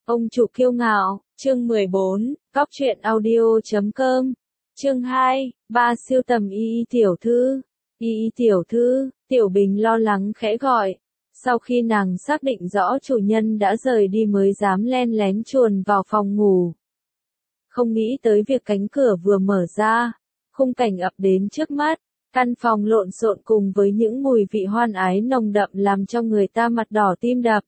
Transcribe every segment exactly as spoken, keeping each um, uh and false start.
Ông chủ kiêu ngạo, chương mười bốn, cóc truyện audio chấm com. Chương hai, ba siêu tầm Y Y tiểu thư. Y Y tiểu thư, Tiểu Bình lo lắng khẽ gọi. Sau khi nàng xác định rõ chủ nhân đã rời đi mới dám len lén chuồn vào phòng ngủ. Không nghĩ tới việc cánh cửa vừa mở ra, khung cảnh ập đến trước mắt, căn phòng lộn xộn cùng với những mùi vị hoan ái nồng đậm làm cho người ta mặt đỏ tim đập.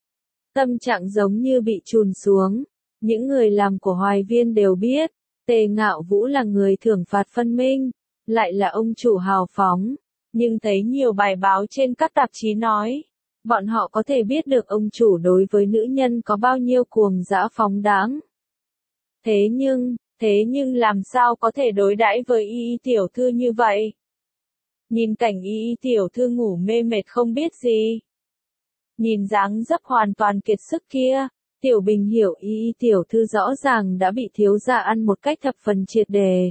Tâm trạng giống như bị trùn xuống. Những người làm của Hoài Viên đều biết, Tề Ngạo Vũ là người thưởng phạt phân minh, lại là ông chủ hào phóng, nhưng thấy nhiều bài báo trên các tạp chí nói, bọn họ có thể biết được ông chủ đối với nữ nhân có bao nhiêu cuồng dã phóng đãng. Thế nhưng, thế nhưng làm sao có thể đối đãi với Y Y tiểu thư như vậy? Nhìn cảnh Y Y tiểu thư ngủ mê mệt không biết gì. Nhìn dáng dấp hoàn toàn kiệt sức kia, Tiểu Bình hiểu Y Y tiểu thư rõ ràng đã bị thiếu gia ăn một cách thập phần triệt đề.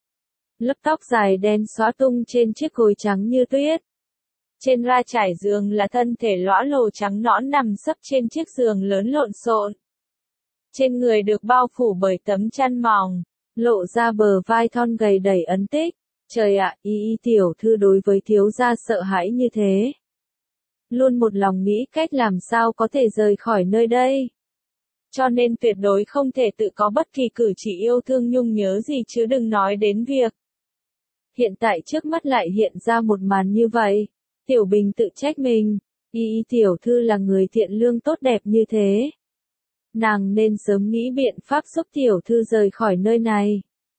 Lớp tóc dài đen xõa tung trên chiếc gối trắng như tuyết. Trên ra trải giường là thân thể lõa lồ trắng nõn nằm sấp trên chiếc giường lớn lộn xộn. Trên người được bao phủ bởi tấm chăn mỏng, lộ ra bờ vai thon gầy đầy ấn tích. Trời ạ, Y Y tiểu thư đối với thiếu gia sợ hãi như thế. Luôn một lòng nghĩ cách làm sao có thể rời khỏi nơi đây. Cho nên tuyệt đối không thể tự có bất kỳ cử chỉ yêu thương nhung nhớ gì chứ đừng nói đến việc. Hiện tại trước mắt lại hiện ra một màn như vậy. Tiểu Bình tự trách mình, Y Y tiểu thư là người thiện lương tốt đẹp như thế. Nàng nên sớm nghĩ biện pháp giúp tiểu thư rời khỏi nơi này.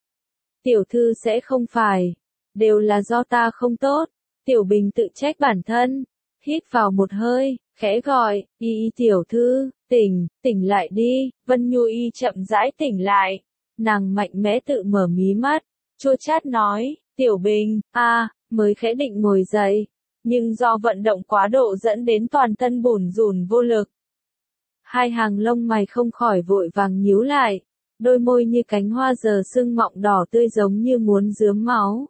Tiểu thư sẽ không phải, đều là do ta không tốt. Tiểu Bình tự trách bản thân. Hít vào một hơi, khẽ gọi, Y Y tiểu thư, tỉnh, tỉnh lại đi. Vân Nhu Y chậm rãi tỉnh lại. Nàng mạnh mẽ tự mở mí mắt, chua chát nói, Tiểu Bình, a, à, mới khẽ định ngồi dậy, nhưng do vận động quá độ dẫn đến toàn thân bủn rủn vô lực. Hai hàng lông mày không khỏi vội vàng nhíu lại, đôi môi như cánh hoa giờ sưng mọng đỏ tươi giống như muốn rướm máu.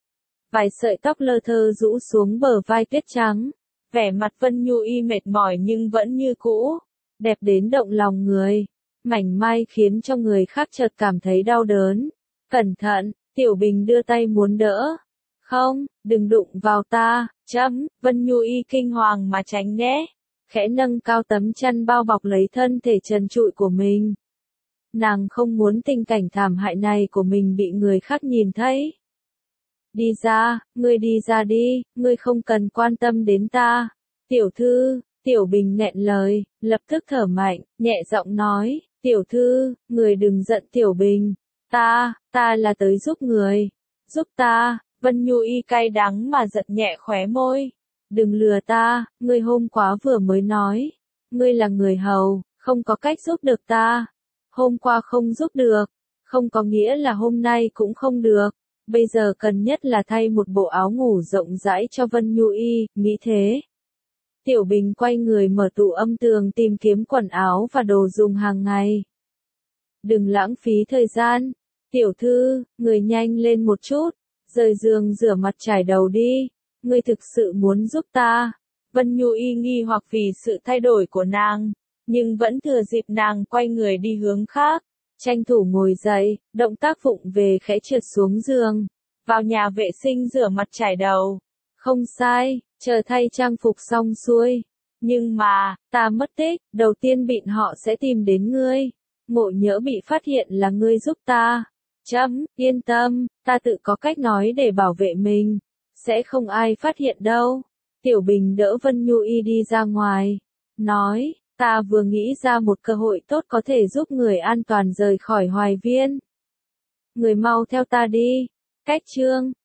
Vài sợi tóc lơ thơ rũ xuống bờ vai tuyết trắng. Vẻ mặt Vân Nhu Y mệt mỏi nhưng vẫn như cũ, đẹp đến động lòng người, mảnh mai khiến cho người khác chợt cảm thấy đau đớn. Cẩn thận, Tiểu Bình đưa tay muốn đỡ. Không, đừng đụng vào ta, chấm, Vân Nhu Y kinh hoàng mà tránh né, khẽ nâng cao tấm chăn bao bọc lấy thân thể trần trụi của mình. Nàng không muốn tình cảnh thảm hại này của mình bị người khác nhìn thấy. Đi ra, ngươi đi ra đi, ngươi không cần quan tâm đến ta. Tiểu thư, Tiểu Bình nghẹn lời, lập tức thở mạnh, nhẹ giọng nói, tiểu thư, người đừng giận Tiểu Bình. Ta, ta là tới giúp người. Giúp ta, Vân Nhu Y cay đắng mà giật nhẹ khóe môi. Đừng lừa ta, ngươi hôm qua vừa mới nói. Ngươi là người hầu, không có cách giúp được ta. Hôm qua không giúp được, không có nghĩa là hôm nay cũng không được. Bây giờ cần nhất là thay một bộ áo ngủ rộng rãi cho Vân Nhu Y, mỹ thế. Tiểu Bình quay người mở tủ âm tường tìm kiếm quần áo và đồ dùng hàng ngày. Đừng lãng phí thời gian. Tiểu thư, người nhanh lên một chút. Rời giường rửa mặt trải đầu đi. Ngươi thực sự muốn giúp ta. Vân Nhu Y nghi hoặc vì sự thay đổi của nàng, nhưng vẫn thừa dịp nàng quay người đi hướng khác. Tranh thủ ngồi dậy, động tác vụng về khẽ trượt xuống giường, vào nhà vệ sinh rửa mặt trải đầu. Không sai, chờ thay trang phục xong xuôi. Nhưng mà, ta mất tích, đầu tiên bọn họ sẽ tìm đến ngươi. Ngộ nhỡ bị phát hiện là ngươi giúp ta. Chấm, yên tâm, ta tự có cách nói để bảo vệ mình. Sẽ không ai phát hiện đâu. Tiểu Bình đỡ Vân Nhu Y đi ra ngoài. Nói, ta vừa nghĩ ra một cơ hội tốt có thể giúp người an toàn rời khỏi Hoài Viên. Người mau theo ta đi. Cách chương